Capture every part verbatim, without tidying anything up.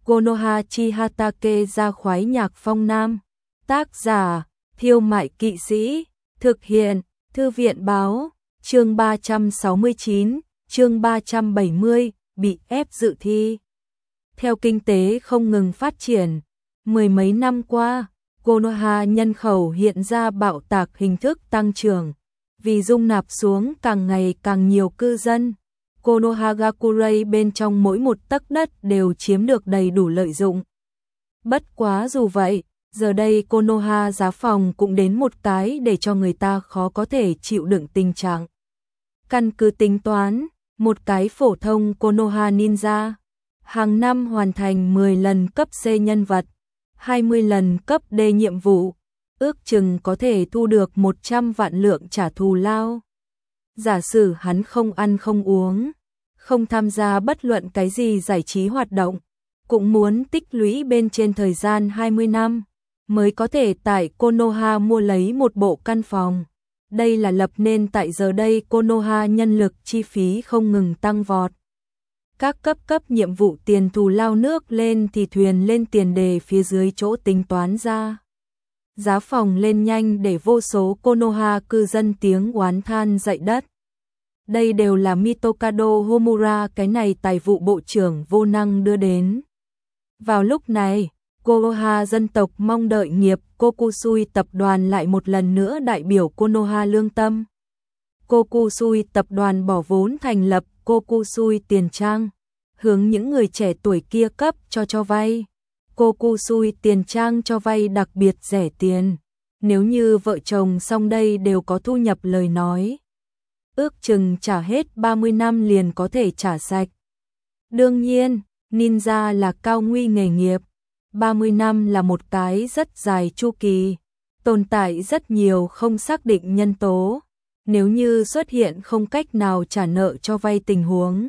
Konoha Chihatake ra khoái nhạc phong nam. Tác giả, Thiêu Mại Kỵ Sĩ. Thực hiện, Thư viện báo. Chương ba trăm sáu mươi chín, chương ba trăm bảy mươi, bị ép dự thi. Theo kinh tế không ngừng phát triển, mười mấy năm qua, Konoha nhân khẩu hiện ra bạo tạc hình thức tăng trưởng, vì dung nạp xuống càng ngày càng nhiều cư dân. Konohagakure bên trong mỗi một tấc đất đều chiếm được đầy đủ lợi dụng. Bất quá dù vậy, giờ đây Konoha giá phòng cũng đến một cái để cho người ta khó có thể chịu đựng tình trạng. Căn cứ tính toán, một cái phổ thông Konoha Ninja, hàng năm hoàn thành mười lần cấp C nhân vật, hai mươi lần cấp D nhiệm vụ, ước chừng có thể thu được một trăm vạn lượng trả thù lao. Giả sử hắn không ăn không uống, không tham gia bất luận cái gì giải trí hoạt động, cũng muốn tích lũy bên trên thời gian hai mươi năm, mới có thể tại Konoha mua lấy một bộ căn phòng. Đây là lập nên tại giờ đây Konoha nhân lực chi phí không ngừng tăng vọt. Các cấp cấp nhiệm vụ tiền thù lao nước lên thì thuyền lên tiền đề phía dưới chỗ tính toán ra. Giá phòng lên nhanh để vô số Konoha cư dân tiếng oán than dậy đất. Đây đều là Mitokado Homura cái này tài vụ bộ trưởng vô năng đưa đến. Vào lúc này, Konoha dân tộc mong đợi nghiệp Kokusui tập đoàn lại một lần nữa đại biểu Konoha lương tâm. Kokusui tập đoàn bỏ vốn thành lập Kokusui tiền trang, hướng những người trẻ tuổi kia cấp cho cho vay. Kokusui tiền trang cho vay đặc biệt rẻ tiền, nếu như vợ chồng song đây đều có thu nhập lời nói, ước chừng trả hết ba mươi năm liền có thể trả sạch. Đương nhiên, ninja là cao nguy nghề nghiệp, ba mươi năm là một cái rất dài chu kỳ, tồn tại rất nhiều không xác định nhân tố, nếu như xuất hiện không cách nào trả nợ cho vay tình huống.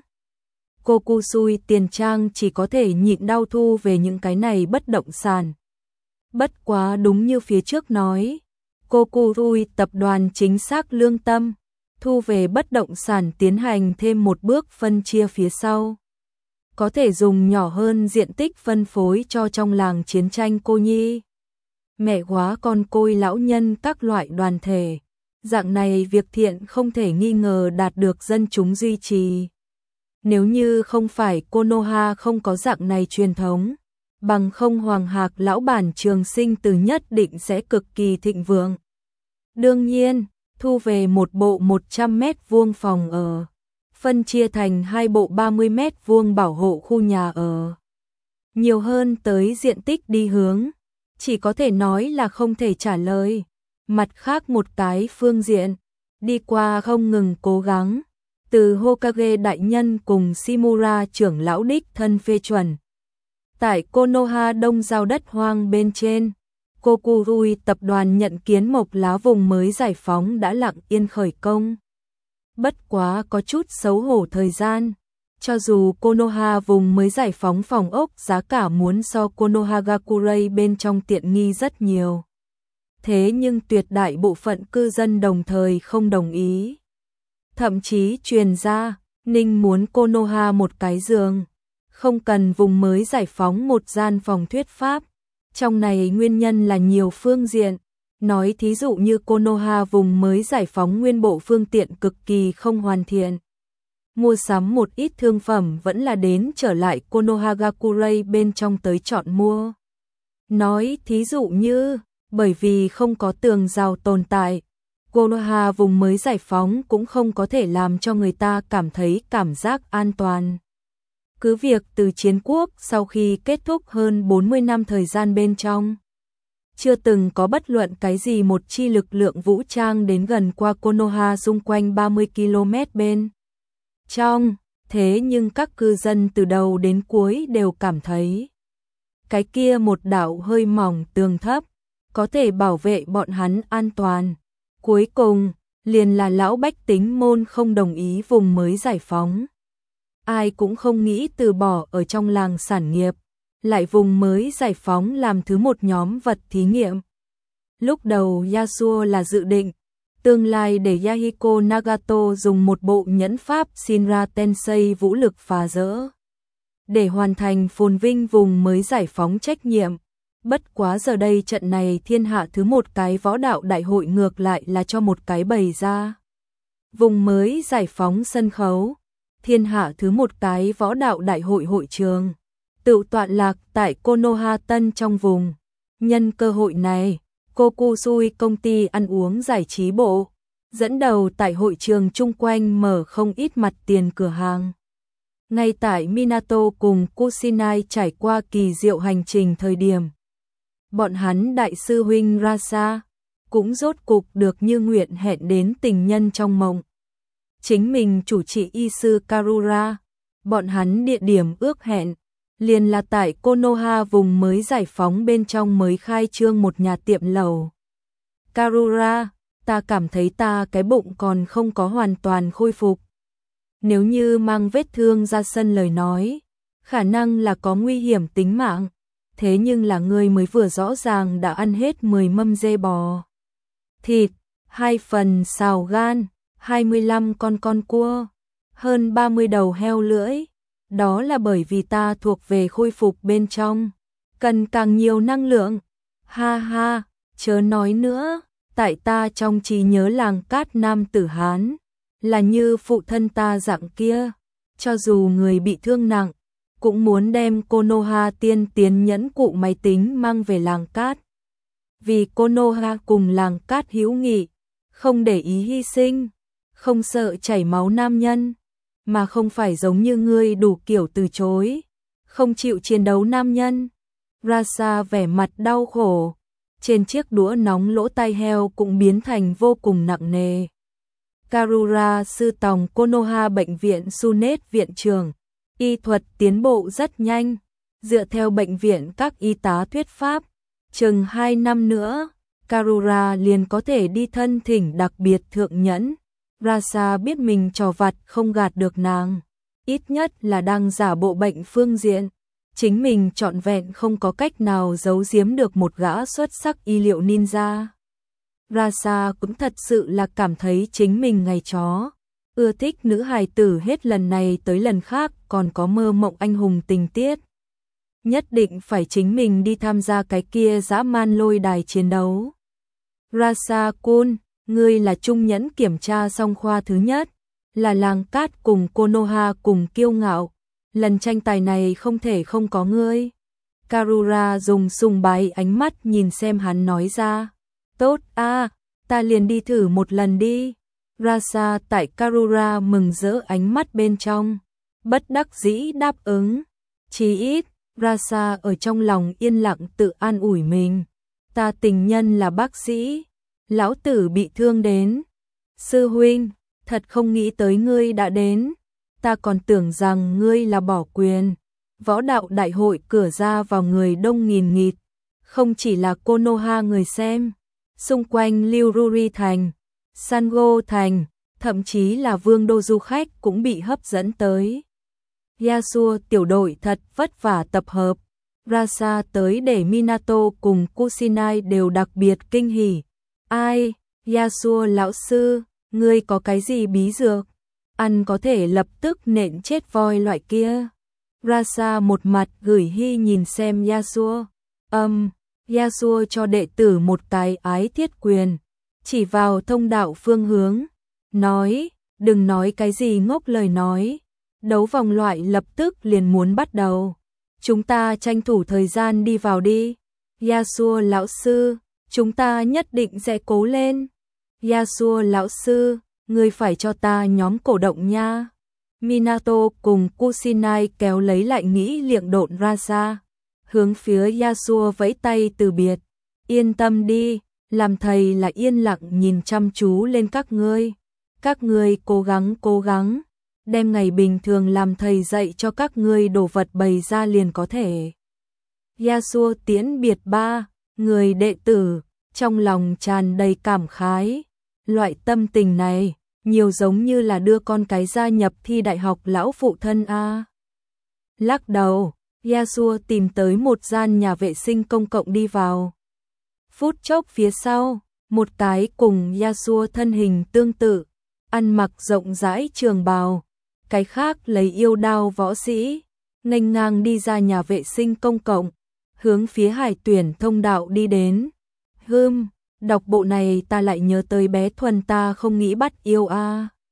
Kokusui tiền trang chỉ có thể nhịn đau thu về những cái này bất động sản. Bất quá đúng như phía trước nói, Kokusui tập đoàn chính xác lương tâm, thu về bất động sản tiến hành thêm một bước phân chia phía sau. Có thể dùng nhỏ hơn diện tích phân phối cho trong làng chiến tranh cô nhi, mẹ hóa con côi lão nhân các loại đoàn thể. Dạng này việc thiện không thể nghi ngờ đạt được dân chúng duy trì. Nếu như không phải Konoha không có dạng này truyền thống, bằng không Hoàng Hạc lão bản Trường Sinh Từ nhất định sẽ cực kỳ thịnh vượng. Đương nhiên, thu về một bộ một trăm mét vuông phòng ở, phân chia thành hai bộ ba mươi mét vuông bảo hộ khu nhà ở. Nhiều hơn tới diện tích đi hướng, chỉ có thể nói là không thể trả lời. Mặt khác một cái phương diện, đi qua không ngừng cố gắng, từ Hokage đại nhân cùng Shimura trưởng lão đích thân phê chuẩn. Tại Konoha đông giao đất hoang bên trên, Kokusui tập đoàn nhận kiến mộc lá vùng mới giải phóng đã lặng yên khởi công. Bất quá có chút xấu hổ thời gian, cho dù Konoha vùng mới giải phóng phòng ốc giá cả muốn so Konohagakure bên trong tiện nghi rất nhiều. Thế nhưng tuyệt đại bộ phận cư dân đồng thời không đồng ý. Thậm chí truyền ra, Ninh muốn Konoha một cái giường, không cần vùng mới giải phóng một gian phòng thuyết pháp. Trong này nguyên nhân là nhiều phương diện, nói thí dụ như Konoha vùng mới giải phóng nguyên bộ phương tiện cực kỳ không hoàn thiện. Mua sắm một ít thương phẩm vẫn là đến trở lại Konohagakure bên trong tới chọn mua. Nói thí dụ như, bởi vì không có tường rào tồn tại, Konoha vùng mới giải phóng cũng không có thể làm cho người ta cảm thấy cảm giác an toàn. Cứ việc từ chiến quốc sau khi kết thúc hơn bốn mươi năm thời gian bên trong, chưa từng có bất luận cái gì một chi lực lượng vũ trang đến gần qua Konoha xung quanh ba mươi ki lô mét bên trong, thế nhưng các cư dân từ đầu đến cuối đều cảm thấy cái kia một đạo hơi mỏng tường thấp có thể bảo vệ bọn hắn an toàn. Cuối cùng, liền là lão bách tính môn không đồng ý vùng mới giải phóng. Ai cũng không nghĩ từ bỏ ở trong làng sản nghiệp, lại vùng mới giải phóng làm thứ một nhóm vật thí nghiệm. Lúc đầu Yasuo là dự định, tương lai để Yahiko Nagato dùng một bộ nhẫn pháp Shinra Tensei vũ lực phá rỡ. để hoàn thành phồn vinh vùng mới giải phóng trách nhiệm. Bất quá giờ đây trận này thiên hạ thứ một cái võ đạo đại hội ngược lại là cho một cái bày ra. Vùng mới giải phóng sân khấu, thiên hạ thứ một cái võ đạo đại hội hội trường, tự tọa lạc tại Konoha Tân trong vùng. Nhân cơ hội này, Kokusui công ty ăn uống giải trí bộ, dẫn đầu tại hội trường chung quanh mở không ít mặt tiền cửa hàng. Ngay tại Minato cùng Kusinai trải qua kỳ diệu hành trình thời điểm, bọn hắn đại sư huynh Rasa cũng rốt cục được như nguyện hẹn đến tình nhân trong mộng. Chính mình chủ trì y sư Karura, bọn hắn địa điểm ước hẹn liền là tại Konoha vùng mới giải phóng bên trong mới khai trương một nhà tiệm lẩu. Karura, ta cảm thấy ta cái bụng còn không có hoàn toàn khôi phục. Nếu như mang vết thương ra sân lời nói, khả năng là có nguy hiểm tính mạng. Thế nhưng là ngươi mới vừa rõ ràng đã ăn hết mười mâm dê bò thịt, hai phần xào gan, hai mươi lăm con con cua, hơn ba mươi đầu heo lưỡi. Đó là bởi vì ta thuộc về khôi phục bên trong, cần càng nhiều năng lượng. Ha ha, chớ nói nữa, tại ta trong trí nhớ làng cát nam tử Hán, là như phụ thân ta dạng kia, cho dù người bị thương nặng, cũng muốn đem Konoha tiên tiến nhẫn cụ máy tính mang về làng cát. Vì Konoha cùng làng cát hữu nghị, không để ý hy sinh, không sợ chảy máu nam nhân, mà không phải giống như ngươi đủ kiểu từ chối, không chịu chiến đấu nam nhân. Rasa vẻ mặt đau khổ, trên chiếc đũa nóng lỗ tai heo cũng biến thành vô cùng nặng nề. Karura sư tòng Konoha bệnh viện Sunet viện trưởng, y thuật tiến bộ rất nhanh, dựa theo bệnh viện các y tá thuyết pháp, chừng hai năm nữa, Karura liền có thể đi thân thỉnh đặc biệt thượng nhẫn. Rasa biết mình trò vặt không gạt được nàng, ít nhất là đang giả bộ bệnh phương diện, chính mình trọn vẹn không có cách nào giấu giếm được một gã xuất sắc y liệu ninja. Rasa cũng thật sự là cảm thấy chính mình ngày chó, ưa thích nữ hài tử hết lần này tới lần khác còn có mơ mộng anh hùng tình tiết. Nhất định phải chính mình đi tham gia cái kia dã man lôi đài chiến đấu. Rasa-kun, ngươi là trung nhẫn kiểm tra song khoa thứ nhất, là làng cát cùng Konoha cùng kiêu ngạo, lần tranh tài này không thể không có ngươi. Karura dùng sùng bái ánh mắt nhìn xem hắn nói ra. Tốt a, ta liền đi thử một lần đi. Rasa tại Karura mừng rỡ ánh mắt bên trong, bất đắc dĩ đáp ứng. Chí ít, Rasa ở trong lòng yên lặng tự an ủi mình. Ta tình nhân là bác sĩ, lão tử bị thương đến. Sư huynh, thật không nghĩ tới ngươi đã đến. Ta còn tưởng rằng ngươi là bỏ quyền. Võ đạo đại hội cửa ra vào người đông nghìn nghịt, không chỉ là Konoha người xem, xung quanh Ryuri thành, Sango thành, thậm chí là vương đô du khách cũng bị hấp dẫn tới. Yasuo tiểu đội thật vất vả tập hợp, Rasa tới để Minato cùng Kusinai đều đặc biệt kinh hỉ. Ai, Yasuo lão sư, ngươi có cái gì bí dược? Ăn có thể lập tức nện chết voi loại kia. Rasa một mặt gửi hy nhìn xem Yasuo. Âm, um, Yasuo cho đệ tử một cái ái thiết quyền, chỉ vào thông đạo phương hướng, nói, đừng nói cái gì ngốc lời nói. Đấu vòng loại lập tức liền muốn bắt đầu. Chúng ta tranh thủ thời gian đi vào đi. Yasuo lão sư, chúng ta nhất định sẽ cố lên. Yasuo lão sư, ngươi phải cho ta nhóm cổ động nha. Minato cùng Kusinai kéo lấy lại nghĩ liệng độn Rasa, hướng phía Yasuo vẫy tay từ biệt. Yên tâm đi, làm thầy là yên lặng nhìn chăm chú lên các ngươi. Các ngươi cố gắng cố gắng, đem ngày bình thường làm thầy dạy cho các ngươi đồ vật bày ra liền có thể. Yasuo tiễn biệt ba người đệ tử, trong lòng tràn đầy cảm khái. Loại tâm tình này, nhiều giống như là đưa con cái gia nhập thi đại học lão phụ thân a. Lắc đầu, Yasuo tìm tới một gian nhà vệ sinh công cộng đi vào. Phút chốc phía sau, một cái cùng Yasuo thân hình tương tự, ăn mặc rộng rãi trường bào, cái khác lấy yêu đao võ sĩ, nghênh ngang đi ra nhà vệ sinh công cộng, hướng phía Hải Tuyển thông đạo đi đến. Hừm, đọc bộ này ta lại nhớ tới bé Thuần ta không nghĩ bắt yêu a.